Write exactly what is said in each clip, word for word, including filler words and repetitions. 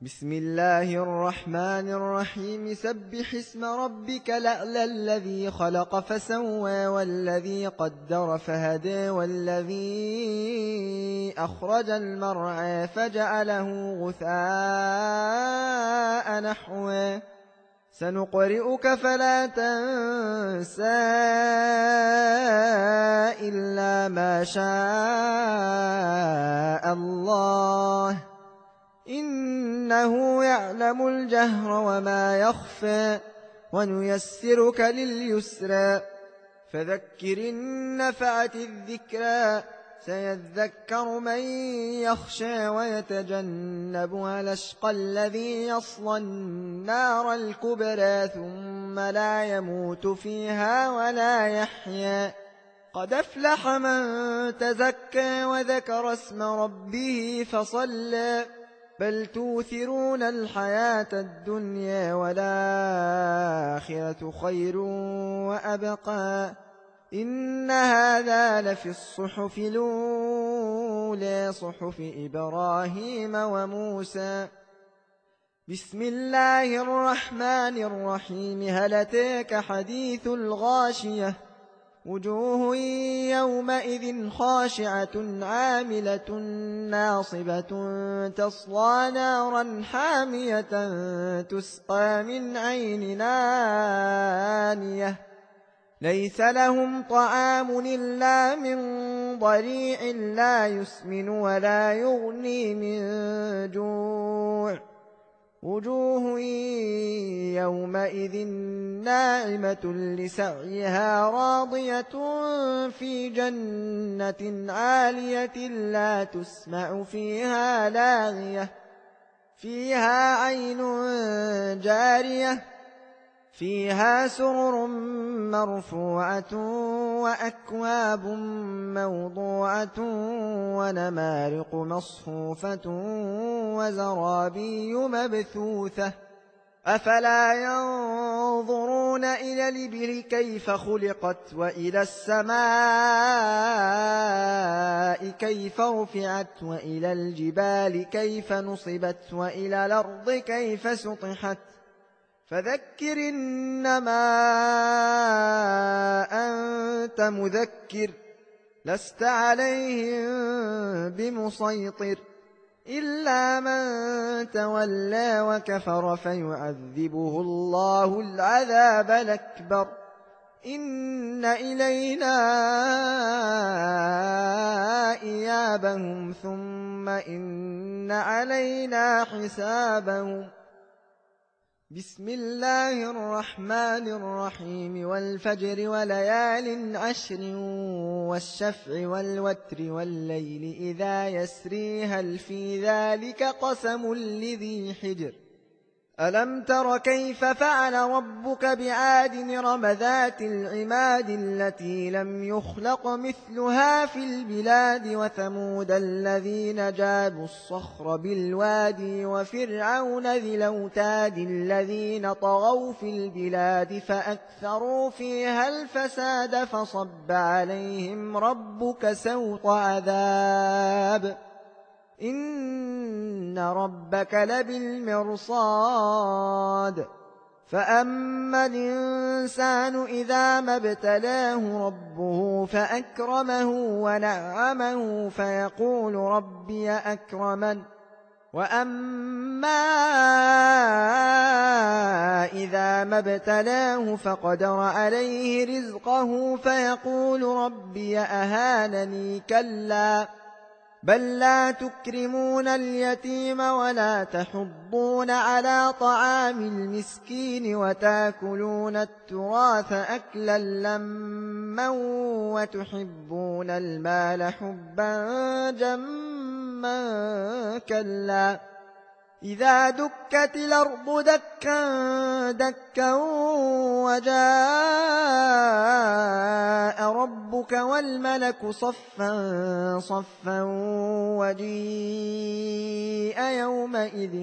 بسم الله الرحمن الرحيم سبح اسم ربك الأعلى الذي خلق فسوى والذي قدر فهدى والذي أخرج المرعى فجعله غثاء نحوا سنقرئك فلا تنسى إلا ما شاء الله إنه يعلم الجهر وما يخفى ونيسرك لليسرى فذكر إن نفعت الذكرى سيذكر من يخشى ويتجنبها الأشقى الذي يصلى النار الكبرى ثم لا يموت فيها ولا يحيا قد أفلح من تزكى وذكر اسم ربه فصلى بل توثرون الحياة الدنيا والآخرة خير وأبقى إن هذا لفي الصحف الأولى صحف إبراهيم وموسى بسم الله الرحمن الرحيم هل أتاك حديث الغاشية وجوه يومئذ خاشعة عاملة ناصبة تصلى نارا حامية تسقى من عين آنية ليس لهم طعام إلا من ضريع لا يسمن ولا يغني من جوع وجوه يومئذ ناعمة لسعيها راضية في جنة عالية لا تسمع فيها لاغية فيها عين جارية فيها سرر مرفوعة وأكواب موضوعة ونمارق مصفوفة وزرابي مبثوثة أفلا ينظرون إلى الإبل كيف خلقت وإلى السماء كيف رفعت وإلى الجبال كيف نصبت وإلى الأرض كيف سطحت فذكر إنما أنت مذكر لست عليهم بمسيطر إلا من تولى وكفر فيعذبه الله العذاب الأكبر إن إلينا إيابهم ثم إن علينا حسابهم بسم الله الرحمن الرحيم والفجر وليال عشر والشفع والوتر والليل إذا يسري هل في ذلك قسم لذي حجر ألم تر كيف فعل ربك بعاد إرم ذات العماد التي لم يخلق مثلها في البلاد وثمود الذين جابوا الصخر بالوادي وفرعون ذي الأوتاد الذين طغوا في البلاد فأكثروا فيها الفساد فصب عليهم ربك سوط عذاب إن ربك لبالمرصاد فأما الإنسان إذا ما ابتلاه ربه فأكرمه ونعمه فيقول ربي أكرمن وأما إذا ما ابتلاه فقدر عليه رزقه فيقول ربي أهانني كلا بل لا تكرمون اليتيم ولا تحضون على طعام المسكين وتاكلون التراث أكلا لما وتحبون المال حبا جما كلا إذا دكت الأرض دكا دكا وجاء ربك والملك صفا صفا وجيء يومئذ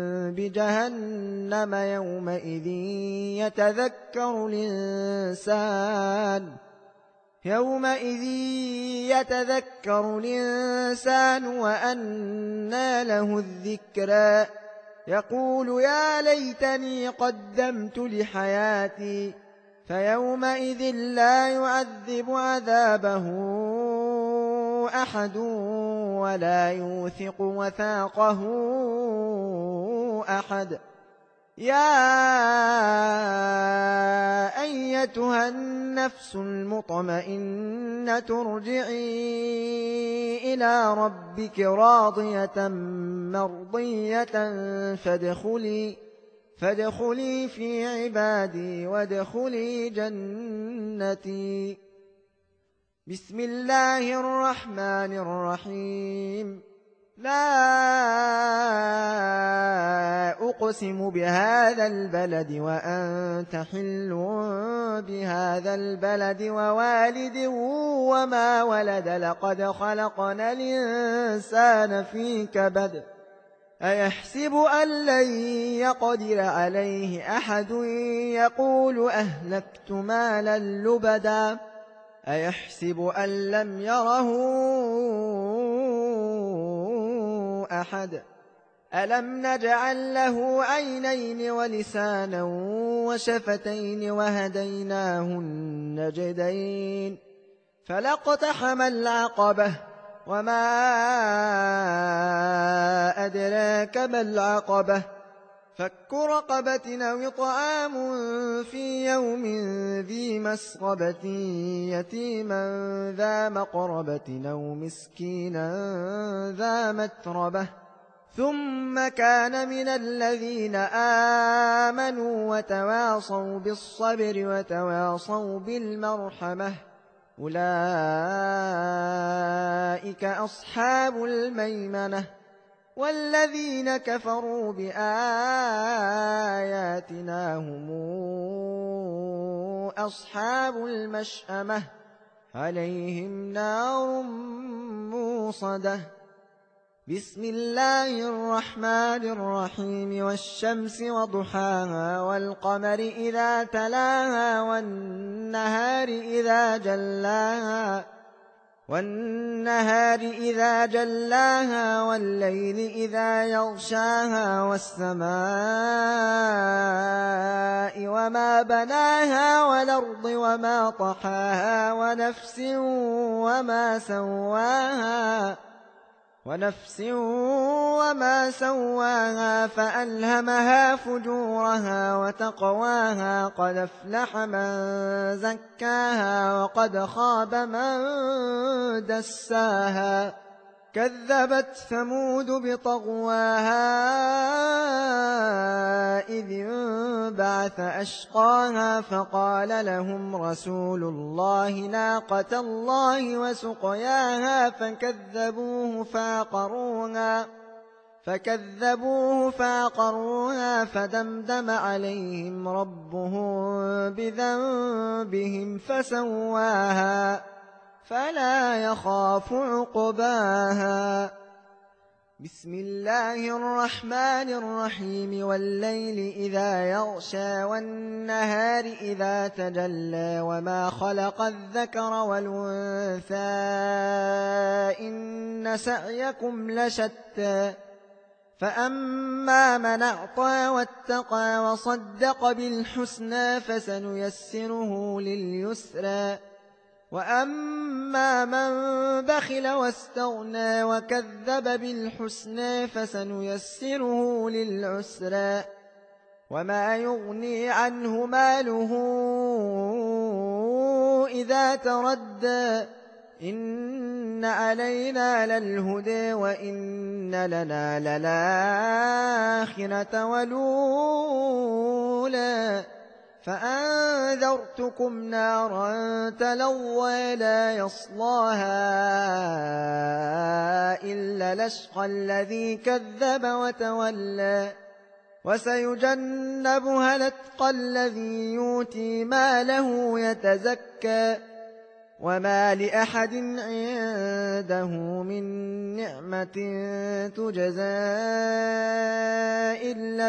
بجهنم يومئذ يتذكر الإنسان يومئذ يتذكر الإنسان وأنى له الذكرى يقول يا ليتني قدمت لحياتي فيومئذ لا يعذب عذابه أحد ولا يوثق وثاقه أحد. يا أيتها النفس المطمئنة ارجعي إلى ربك راضية مرضية فادخلي فادخلي في عبادي وادخلي جنتي. بسم الله الرحمن الرحيم. لا أقسم بهذا البلد وأنت حل بهذا البلد ووالد وما ولد لقد خلقنا الإنسان في كبد أيحسب أن لن يقدر عليه أحد يقول أهلكت مالا لبدا أيحسب أن لم يره أحد ألم نجعل له عينين ولسانا وشفتين وهديناه النجدين فلاقتحم العقبة وما أدراك ما العقبة فك رقبة أو إطعام في يوم ذي مسغبة يتيما ذا مقربة أو مسكينا ذا متربة ثم كان من الذين آمنوا وتواصوا بالصبر وتواصوا بالمرحمة أولئك أصحاب الميمنة. والذين كفروا بآياتنا هم أصحاب المشأمة عليهم نار موصدة. بسم الله الرحمن الرحيم. والشمس وضحاها والقمر إذا تلاها والنهار إذا جلاها والنهار إذا جلاها والليل إذا يغشاها والسماء وما بناها والأرض وما طحاها ونفس وما سواها ونفس وما سواها فألهمها فجورها وتقواها قد أفلح من زكاها وقد خاب من دساها كذبت ثمود بطغواها إذ انبعث أشقاها فقال لهم رسول الله ناقة الله وسقياها فكذبوه فعقروها فكذبوه فعقروها فدمدم عليهم ربهم بذنبهم فسواها فلا يخاف عقباها. بسم الله الرحمن الرحيم. والليل إذا يغشى والنهار إذا تجلى وما خلق الذكر والأنثى إن سعيكم لشتى فأما من أعطى واتقى وصدق بالحسنى فسنيسره لليسرى وأما من بخل واستغنى وكذب بالحسنى فسنيسره للعسرى وما يغني عنه ماله إذا تردى إن علينا للهدى وإن لنا للآخرة والأولى فأنذرتكم نارا تلظى لا يصلاها إلا الأشقى الذي كذب وتولى وسيجنبها الأتقى الذي يؤتي ماله يتزكى وما لأحد عنده من نعمة تجزى إلا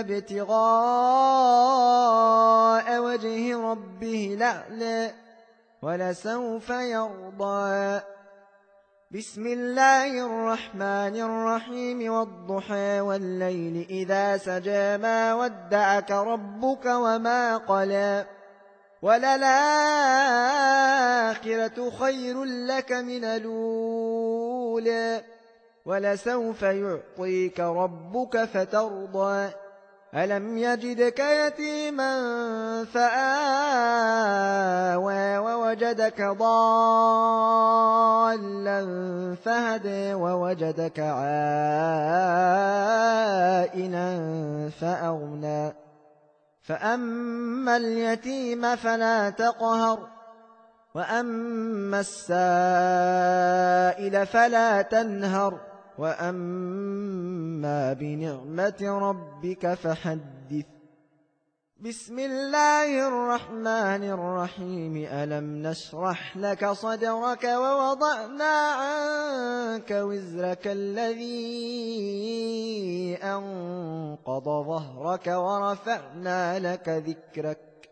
ابتغاء وجه ربه الأعلى ولسوف يرضى. بسم الله الرحمن الرحيم والضحى والليل إذا سجى ما ودعك ربك وما قلى وللآخرة خير لك من الأولى ولسوف يعطيك ربك فترضى ألم يجدك يتيما فآوى ووجدك ضالا فهدى ووجدك عائلا فأغنى فأما اليتيم فلا تقهر وأما السائل فلا تنهر وأما بنعمة ربك فحدث بسم الله الرحمن الرحيم ألم نشرح لك صدرك ووضعنا عنك وزرك الذي أنقض ظهرك ورفعنا لك ذكرك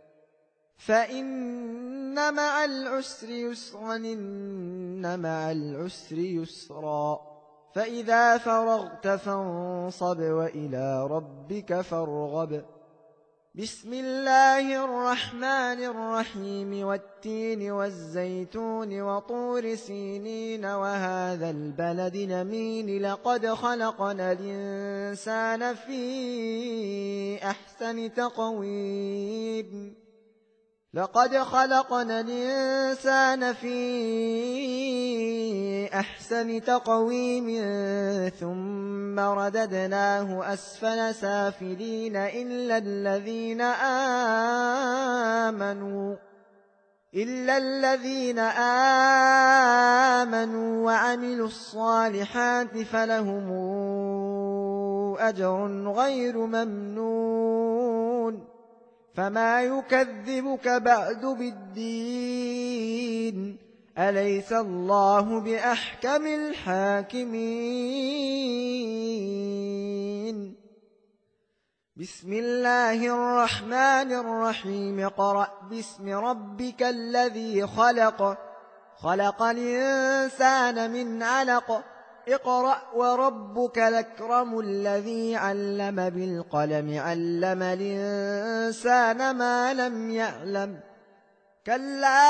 فإن مع العسر يسرا إن مع العسر يسرا فإذا فرغت فانصب وإلى ربك فارغب بسم الله الرحمن الرحيم والتين والزيتون وطور سينين وهذا البلد الأمين لقد خلقنا الإنسان في أحسن تقويم لقد خلقنا الإنسان في أحسن تقويم ثم رددناه أسفل سافلين إلا الذين آمنوا إلا الذين آمنوا وعملوا الصالحات فلهم أجر غير ممنون فما يكذبك بعد بالدين أليس الله بأحكم الحاكمين بسم الله الرحمن الرحيم اقرأ باسم ربك الذي خلق خلق الإنسان من علق اقرأ وربك الأكرم الذي علم بالقلم علم الإنسان ما لم يعلم كلا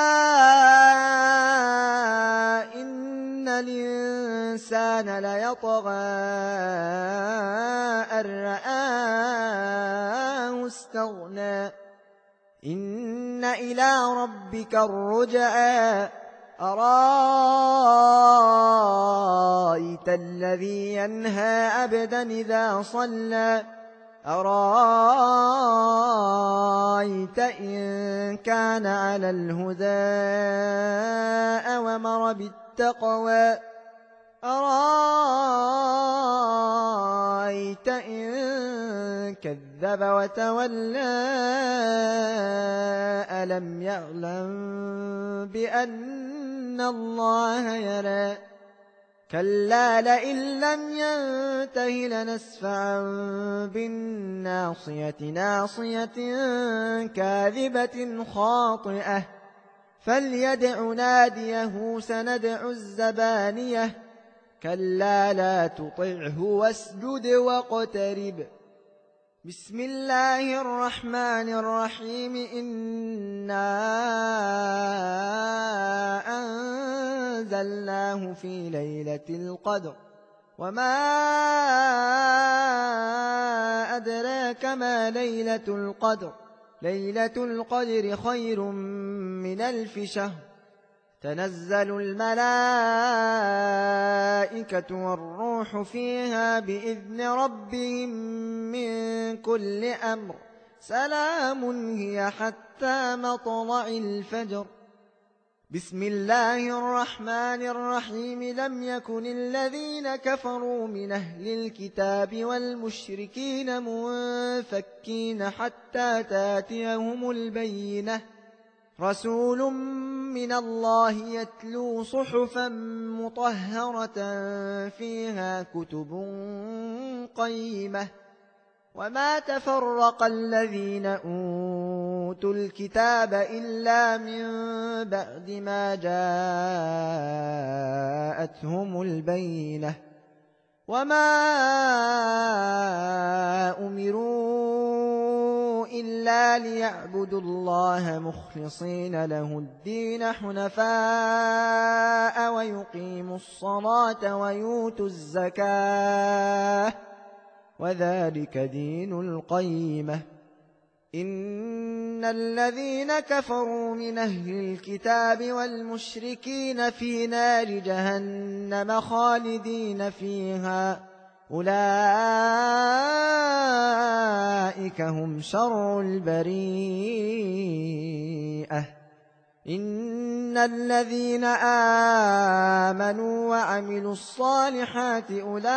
إن الإنسان ليطغى أن رآه استغنى إن إلى ربك الرجعى أرأيت الذي ينهى عبدا إذا صلى أرأيت إن كان على الهدى أوامر بالتقوى أرأيت إن كذب وتولى ألم يعلم بأن الله يرى كلا لئن لم ينته لنسفعا بالناصية ناصية كاذبة خاطئة فليدع ناديه سندع الزبانية كلا لا تطعه واسجد واقترب بسم الله الرحمن الرحيم إنا أنزلناه في ليلة القدر وما أدراك ما ليلة القدر ليلة القدر خير من ألف شهر تنزل الملائكة والروح فيها بإذن ربهم من كل أمر سلام هي حتى مطلع الفجر بسم الله الرحمن الرحيم لم يكن الذين كفروا من أهل الكتاب والمشركين منفكين حتى تاتيهم البينة رسول من الله يتلو صحفا مطهرة فيها كتب قيمة وما تفرق الذين أوتوا أوتوا الكتاب إلا من بعد ما جاءتهم البينة وما أمروا إلا ليعبدوا الله مخلصين له الدين حنفاء ويقيموا الصلاة ويؤتوا الزكاة وذلك دين القيمة. إن الذين كفروا من أهل الكتاب والمشركين في نار جهنم خالدين فيها أولئك هم شر البريئة. إن الذين آمنوا وعملوا الصالحات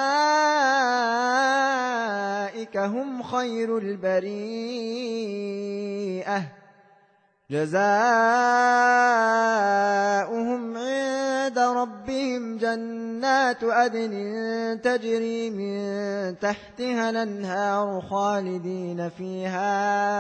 أولئك هم خير البريئة جزاؤهم عند ربهم جنات عدن تجري من تحتها الأنهار خالدين فيها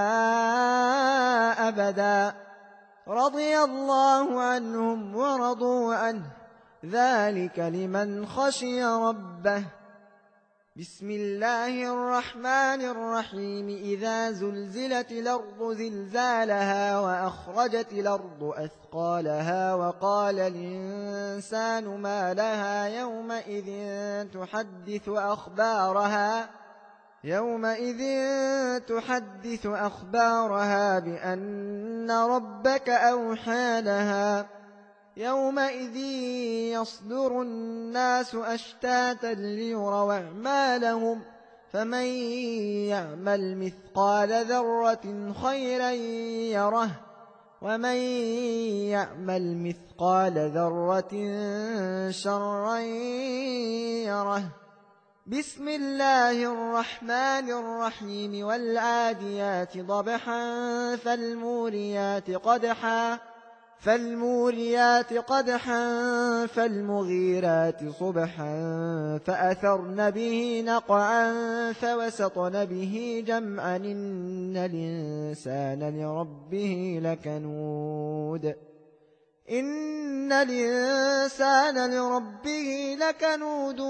أبدا رضي الله عنهم ورضوا عنه ذلك لمن خشي ربه. بسم الله الرحمن الرحيم إذا زلزلت الأرض زلزالها وأخرجت الأرض أثقالها وقال الإنسان ما لها يومئذ تحدث أخبارها يومئذ تحدث أخبارها بأن ربك أوحى لها يومئذ يصدر الناس أشتاتا ليروا أعمالهم فمن يعمل مثقال ذرة خيرا يره ومن يعمل مثقال ذرة شرا يره. بسم الله الرحمن الرحيم والعاديات ضبحا فالموريات قدحا فالموريات قدحا فالمغيرات صبحا فأثرن به نقعا فوسطن به جمعا إن الإنسان لربه لكنود إن الإنسان لربه لكنود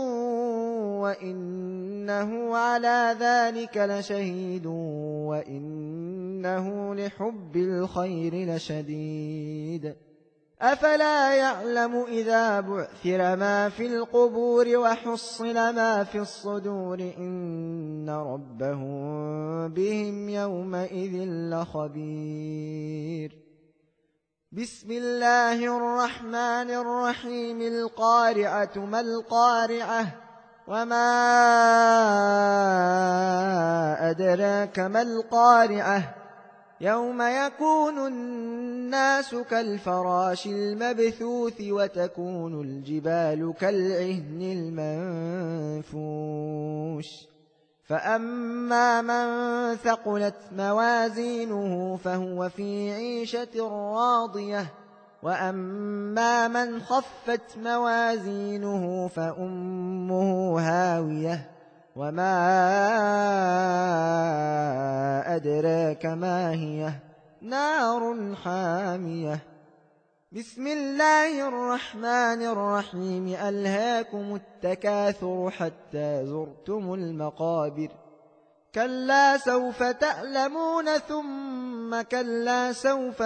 وإنه على ذلك لشهيد وإنه لحب الخير لشديد. أفلا يعلم إذا بعثر ما في القبور وحصل ما في الصدور إن ربهم بهم يومئذ لخبير. بسم الله الرحمن الرحيم القارعة ما القارعة وما أدراك ما القارعة يوم يكون الناس كالفراش المبثوث وتكون الجبال كالعهن المنفوش فأما من ثقلت موازينه فهو في عيشة راضية وأما من خفت موازينه فأمه هاوية وما أدراك ما هي نار حامية. بسم الله الرحمن الرحيم ألهاكم التكاثر حتى زرتم المقابر كلا سوف تعلمون ثم كلا سوف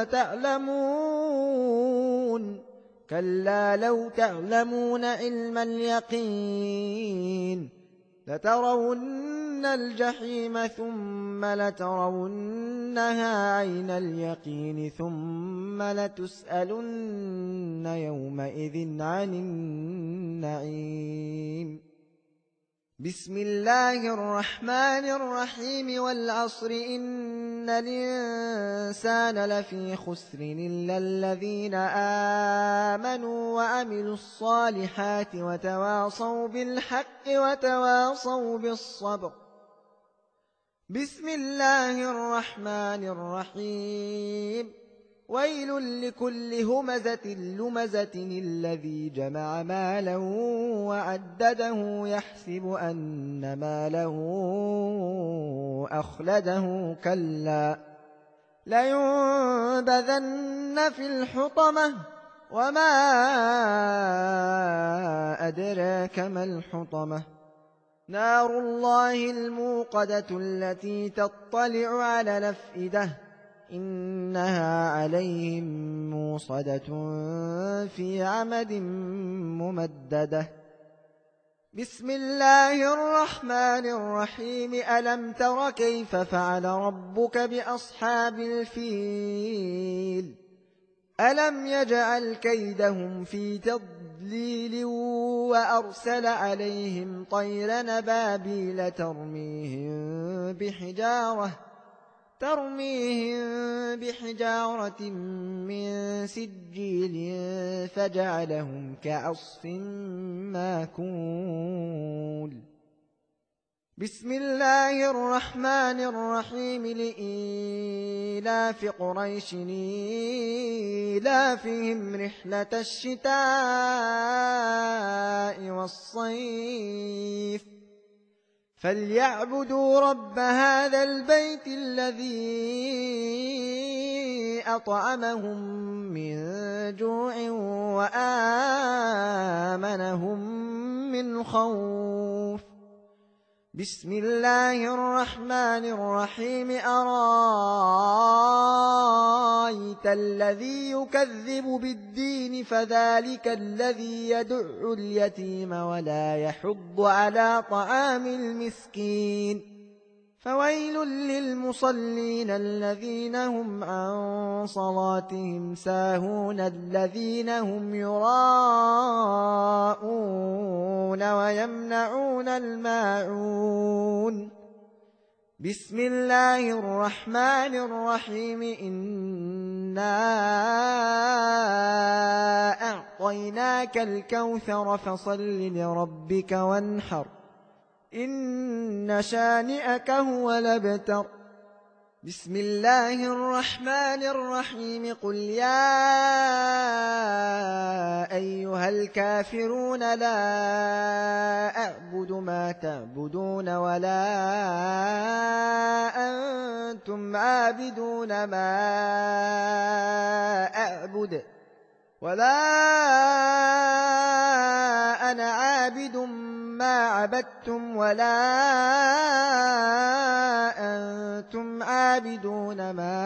تعلمون كلا لو تعلمون علم اليقين لترون الجحيم ثم لترونها عين اليقين ثم لتسألن يومئذ عن النعيم. بسم الله الرحمن الرحيم والعصر إن الإنسان لفي خسر إلا الذين آمنوا وعملوا الصالحات وتواصوا بالحق وتواصوا بالصبر. بسم الله الرحمن الرحيم ويل لكل همزة لمزة الذي جمع ماله وعدده يحسب أن ماله أخلده كلا لينبذن في الحطمة وما أدراك ما الحطمة نار الله الموقدة التي تطلع على الأفئدة إنها عليهم موصدة في عمد ممددة بسم الله الرحمن الرحيم ألم تر كيف فعل ربك بأصحاب الفيل ألم يجعل كيدهم في تضليل وأرسل عليهم طيرا نبابيل ترميهم بحجارة ترميهم بحجارة من سجيل فجعلهم كعصف ماكول بسم الله الرحمن الرحيم لإيلاف قريش إيلافهم رحلة الشتاء والصيف فليعبدوا رب هذا البيت الذي أطعمهم من جوع وآمنهم من خوف بسم الله الرحمن الرحيم أرايت الذي يكذب بالدين فذلك الذي يدع اليتيم ولا يحض على طعام المسكين فويل للمصلين الذين هم عن صلاتهم ساهون الذين هم يراءون ويمنعون الماعون بسم الله الرحمن الرحيم إنا أعطيناك الكوثر فصل لربك وانحر إن شانئك هو الأبتر بسم الله الرحمن الرحيم قل يا أيها الكافرون لا أعبد ما تعبدون ولا أنتم عابدون ما أعبد ولا أنا عابد ما عبدتم ولا أنتم عابدون ما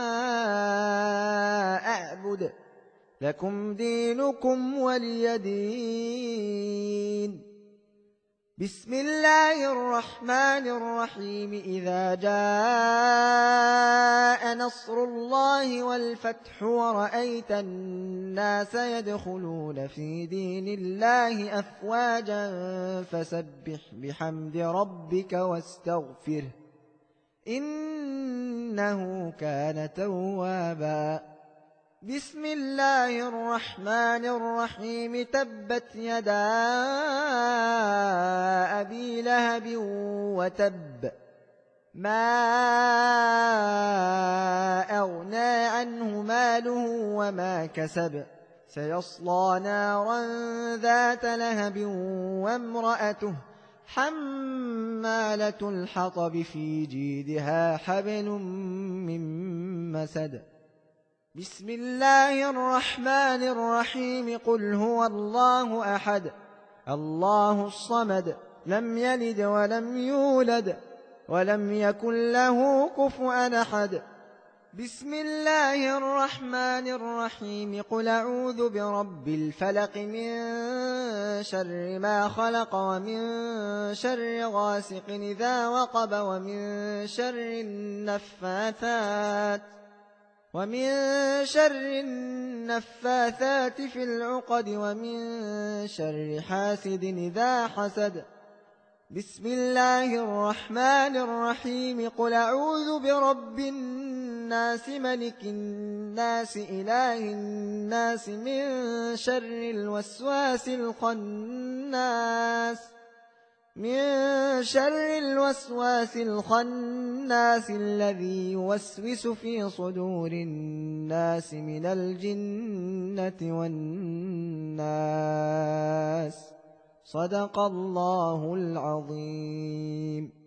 أعبد لكم دينكم ولي دين بسم الله الرحمن الرحيم إذا جاء نصر الله والفتح ورأيت الناس يدخلون في دين الله أفواجا فسبح بحمد ربك واستغفره إنه كان توابا بسم الله الرحمن الرحيم تبت يدا أبي لهب وتب ما أغنى عنه ماله وما كسب سيصلى نارا ذات لهب وامرأته حمالة الحطب في جيدها حبل من مسد بسم الله الرحمن الرحيم قل هو الله أحد الله الصمد لم يلد ولم يولد ولم يكن له كفوا أحد بسم الله الرحمن الرحيم قل أعوذ برب الفلق من شر ما خلق ومن شر غاسق إذا وقب ومن شر النفاثات ومن شر النفاثات في العقد ومن شر حاسد إذا حسد بسم الله الرحمن الرحيم قل أعوذ برب الناس ملك الناس إله الناس من شر الوسواس الخناس من شر الوسواس الخناس الذي يوسوس في صدور الناس من الجنة والناس صدق الله العظيم.